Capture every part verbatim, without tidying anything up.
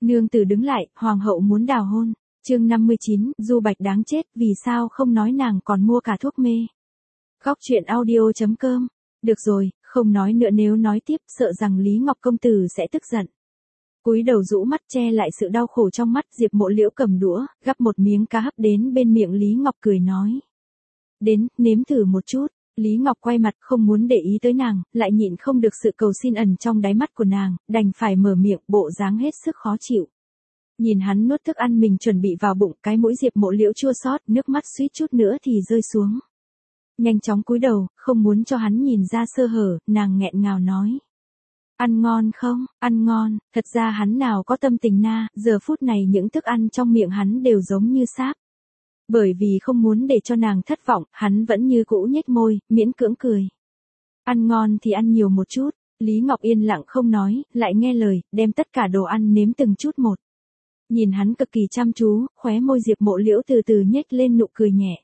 Nương tử đứng lại, hoàng hậu muốn đào hôn. Chương năm mươi chín, Du Bạch đáng chết, vì sao không nói nàng còn mua cả thuốc mê. Góc truyện audio chấm com. Được rồi, không nói nữa, nếu nói tiếp sợ rằng Lý Ngọc công tử sẽ tức giận. Cúi đầu rũ mắt che lại sự đau khổ trong mắt, Diệp Mộ Liễu cầm đũa, gắp một miếng cá hấp đến bên miệng Lý Ngọc cười nói. Đến, nếm thử một chút. Lý Ngọc quay mặt không muốn để ý tới nàng, lại nhịn không được sự cầu xin ẩn trong đáy mắt của nàng, đành phải mở miệng, bộ dáng hết sức khó chịu. Nhìn hắn nuốt thức ăn mình chuẩn bị vào bụng, cái mũi Diệp Mộ Liễu chua xót, nước mắt suýt chút nữa thì rơi xuống. Nhanh chóng cúi đầu, không muốn cho hắn nhìn ra sơ hở, nàng nghẹn ngào nói. Ăn ngon không, ăn ngon, thật ra hắn nào có tâm tình na, giờ phút này những thức ăn trong miệng hắn đều giống như sáp. Bởi vì không muốn để cho nàng thất vọng, hắn vẫn như cũ nhếch môi, miễn cưỡng cười. Ăn ngon thì ăn nhiều một chút, Lý Ngọc yên lặng không nói, lại nghe lời, đem tất cả đồ ăn nếm từng chút một. Nhìn hắn cực kỳ chăm chú, khóe môi Diệp Mộ Liễu từ từ nhếch lên nụ cười nhẹ.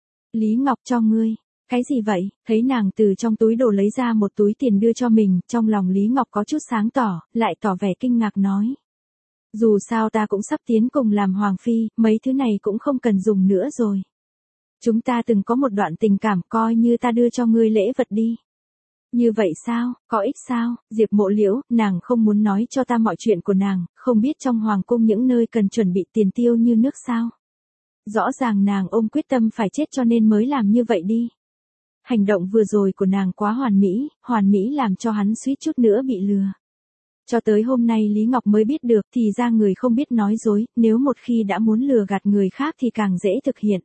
Lý Ngọc cho ngươi. Cái gì vậy? Thấy nàng từ trong túi đồ lấy ra một túi tiền đưa cho mình, trong lòng Lý Ngọc có chút sáng tỏ, lại tỏ vẻ kinh ngạc nói. Dù sao ta cũng sắp tiến cùng làm hoàng phi, mấy thứ này cũng không cần dùng nữa rồi. Chúng ta từng có một đoạn tình cảm, coi như ta đưa cho ngươi lễ vật đi. Như vậy sao, có ích sao? Diệp Mộ Liễu, nàng không muốn nói cho ta mọi chuyện của nàng, không biết trong hoàng cung những nơi cần chuẩn bị tiền tiêu như nước sao? Rõ ràng nàng ôm quyết tâm phải chết cho nên mới làm như vậy đi. Hành động vừa rồi của nàng quá hoàn mỹ, hoàn mỹ làm cho hắn suýt chút nữa bị lừa. Cho tới hôm nay Lý Ngọc mới biết được, thì ra người không biết nói dối, nếu một khi đã muốn lừa gạt người khác thì càng dễ thực hiện.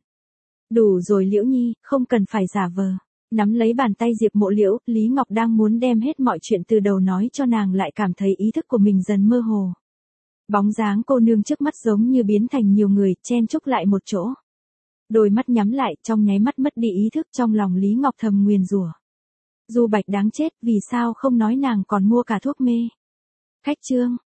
Đủ rồi Liễu Nhi, không cần phải giả vờ. Nắm lấy bàn tay Diệp Mộ Liễu, Lý Ngọc đang muốn đem hết mọi chuyện từ đầu nói cho nàng, lại cảm thấy ý thức của mình dần mơ hồ. Bóng dáng cô nương trước mắt giống như biến thành nhiều người, chen chúc lại một chỗ. Đôi mắt nhắm lại, trong nháy mắt mất đi ý thức, trong lòng Lý Ngọc thầm nguyền rủa. Du Bạch đáng chết, vì sao không nói nàng còn mua cả thuốc mê. Khách trương,